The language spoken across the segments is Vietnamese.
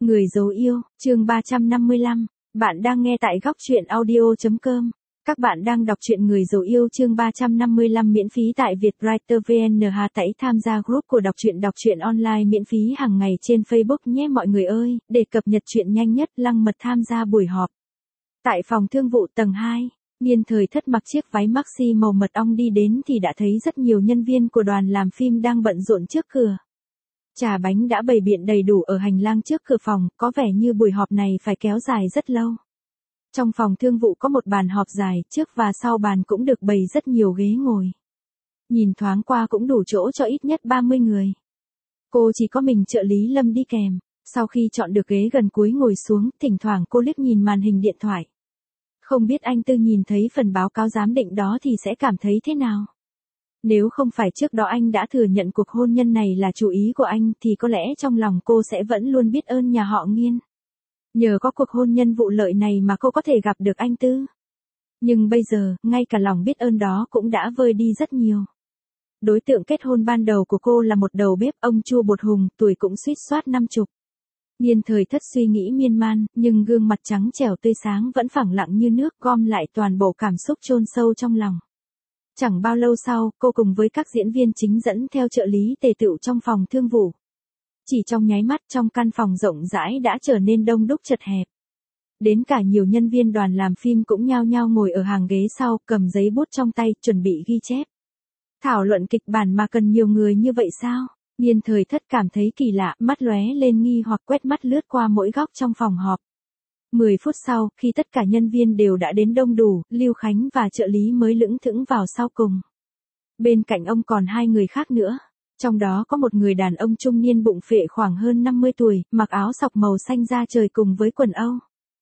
Người dấu yêu, chương 355. Bạn đang nghe tại góc truyện audio.com. Các bạn đang đọc truyện Người dấu yêu chương 355 miễn phí tại Vietwriter VN. Hãy tham gia group của đọc truyện online miễn phí hàng ngày trên Facebook nhé mọi người ơi, để cập nhật truyện nhanh nhất. Lăng Mật tham gia buổi họp. Tại phòng thương vụ tầng 2, Niên Thời Thất mặc chiếc váy maxi màu mật ong đi đến thì đã thấy rất nhiều nhân viên của đoàn làm phim đang bận rộn trước cửa. Trà bánh đã bày biện đầy đủ ở hành lang trước cửa phòng, có vẻ như buổi họp này phải kéo dài rất lâu. Trong phòng thương vụ có một bàn họp dài, trước và sau bàn cũng được bày rất nhiều ghế ngồi. Nhìn thoáng qua cũng đủ chỗ cho ít nhất 30 người. Cô chỉ có mình trợ lý Lâm đi kèm. Sau khi chọn được ghế gần cuối ngồi xuống, thỉnh thoảng cô liếc nhìn màn hình điện thoại. Không biết anh Tư nhìn thấy phần báo cáo giám định đó thì sẽ cảm thấy thế nào? Nếu không phải trước đó anh đã thừa nhận cuộc hôn nhân này là chủ ý của anh thì có lẽ trong lòng cô sẽ vẫn luôn biết ơn nhà họ Nghiên. Nhờ có cuộc hôn nhân vụ lợi này mà cô có thể gặp được anh Tư. Nhưng bây giờ, ngay cả lòng biết ơn đó cũng đã vơi đi rất nhiều. Đối tượng kết hôn ban đầu của cô là một đầu bếp ông Chu Bột Hùng, tuổi cũng suýt soát 50. Niên Thời Thất suy nghĩ miên man, nhưng gương mặt trắng trẻo tươi sáng vẫn phẳng lặng như nước, gom lại toàn bộ cảm xúc chôn sâu trong lòng. Chẳng bao lâu sau, cô cùng với các diễn viên chính dẫn theo trợ lý tề tựu trong phòng thương vụ. Chỉ trong nháy mắt, trong căn phòng rộng rãi đã trở nên đông đúc chật hẹp. Đến cả nhiều nhân viên đoàn làm phim cũng nhao nhao ngồi ở hàng ghế sau, cầm giấy bút trong tay, chuẩn bị ghi chép. Thảo luận kịch bản mà cần nhiều người như vậy sao? Niên Thời Thất cảm thấy kỳ lạ, mắt lóe lên nghi hoặc quét mắt lướt qua mỗi góc trong phòng họp. 10 phút sau, khi tất cả nhân viên đều đã đến đông đủ, Lưu Khánh và trợ lý mới lững thững vào sau cùng. Bên cạnh ông còn hai người khác nữa. Trong đó có một người đàn ông trung niên bụng phệ khoảng hơn 50 tuổi, mặc áo sọc màu xanh da trời cùng với quần Âu.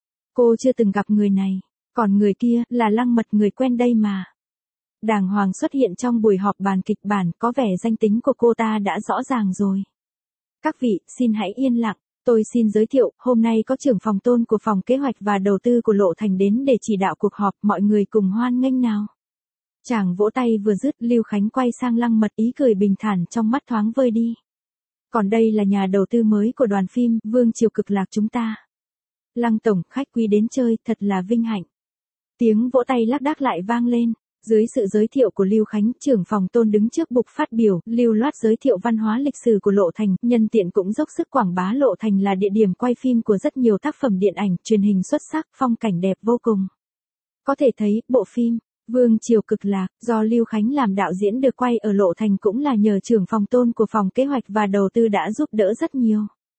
Cô chưa từng gặp người này. Còn người kia, là Lăng Mật, người quen đây mà. Đàng hoàng xuất hiện trong buổi họp bàn kịch bản, có vẻ danh tính của cô ta đã rõ ràng rồi. Các vị, xin hãy yên lặng. Tôi xin giới thiệu, hôm nay có trưởng phòng Tôn của phòng kế hoạch và đầu tư của Lộ Thành đến để chỉ đạo cuộc họp, mọi người cùng hoan nghênh nào. Chàng vỗ tay vừa dứt, Lưu Khánh quay sang Lăng Mật, ý cười bình thản trong mắt thoáng vơi đi. Còn đây là nhà đầu tư mới của đoàn phim Vương Triều Cực Lạc chúng ta. Lăng tổng, khách quý đến chơi, thật là vinh hạnh. Tiếng vỗ tay lác đác lại vang lên. Dưới sự giới thiệu của Lưu Khánh, trưởng phòng Tôn đứng trước bục phát biểu, lưu loát giới thiệu văn hóa lịch sử của Lộ Thành, nhân tiện cũng dốc sức quảng bá Lộ Thành là địa điểm quay phim của rất nhiều tác phẩm điện ảnh, truyền hình xuất sắc, phong cảnh đẹp vô cùng. Có thể thấy, bộ phim Vương Triều Cực Lạc do Lưu Khánh làm đạo diễn được quay ở Lộ Thành cũng là nhờ trưởng phòng Tôn của phòng kế hoạch và đầu tư đã giúp đỡ rất nhiều.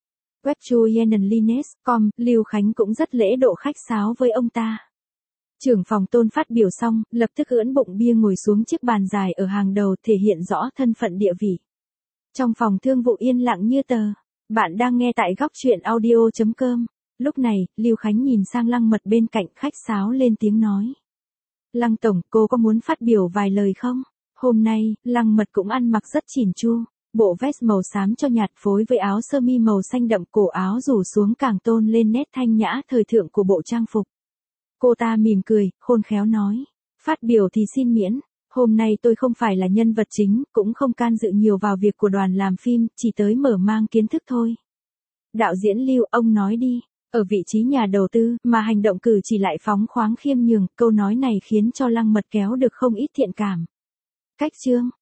Webjuyenenlines.com, Lưu Khánh cũng rất lễ độ khách sáo với ông ta. Trưởng phòng Tôn phát biểu xong, lập tức ưỡn bụng bia ngồi xuống chiếc bàn dài ở hàng đầu, thể hiện rõ thân phận địa vị. Trong phòng thương vụ yên lặng như tờ. Bạn đang nghe tại góc truyện audio.com. Lúc này, Lưu Khánh nhìn sang Lăng Mật bên cạnh, khách sáo lên tiếng nói. Lăng tổng, cô có muốn phát biểu vài lời không? Hôm nay, Lăng Mật cũng ăn mặc rất chỉn chu. Bộ vest màu xám cho nhạt phối với áo sơ mi màu xanh đậm, cổ áo rủ xuống càng tôn lên nét thanh nhã thời thượng của bộ trang phục. Cô ta mỉm cười, khôn khéo nói. Phát biểu thì xin miễn. Hôm nay tôi không phải là nhân vật chính, cũng không can dự nhiều vào việc của đoàn làm phim, chỉ tới mở mang kiến thức thôi. Đạo diễn Lưu, ông nói đi. Ở vị trí nhà đầu tư, mà hành động cử chỉ lại phóng khoáng khiêm nhường, câu nói này khiến cho Lăng Mật kéo được không ít thiện cảm. Cách chương.